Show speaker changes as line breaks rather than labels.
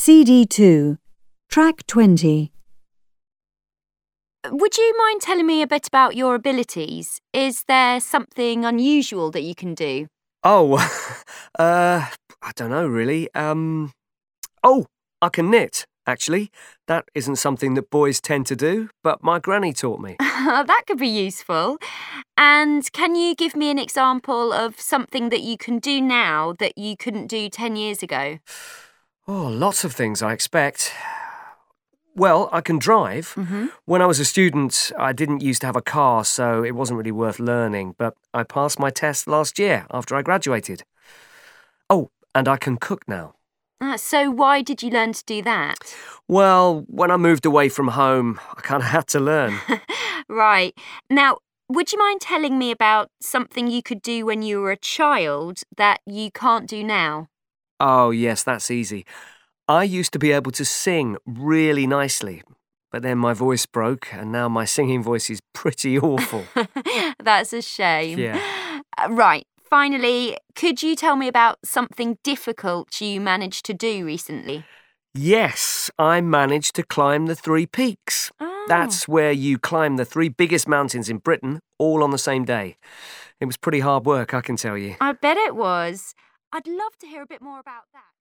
CD2, Track 20.
Would you mind telling me a bit about your abilities? Is there something unusual that you can do?
Oh, I don't know really. I can knit, actually. That isn't something that boys tend to do, but my granny taught me.
That could be useful. And can you give me an example of something that you can do now that you couldn't do 10 years ago?
Oh, lots of things, I expect. Well, I can drive.
Mm-hmm.
When I was a student, I didn't used to have a car, so it wasn't really worth learning, but I passed my test last year after I graduated. Oh, and I can cook now.
So why did you learn to do that?
Well, when I moved away from home, I kind of had to learn.
Right. Now, would you mind telling me about something you could do when you were a child that you can't do now?
Oh, yes, that's easy. I used to be able to sing really nicely, but then my voice broke and now my singing voice is pretty awful.
That's a shame.
Yeah.
Right. Finally, could you tell me about something difficult you managed to do recently?
Yes, I managed to climb the 3 peaks.
Oh.
That's where you climb the 3 biggest mountains in Britain all on the same day. It was pretty hard work, I can tell you.
I bet it was. I'd love to hear a bit more about that.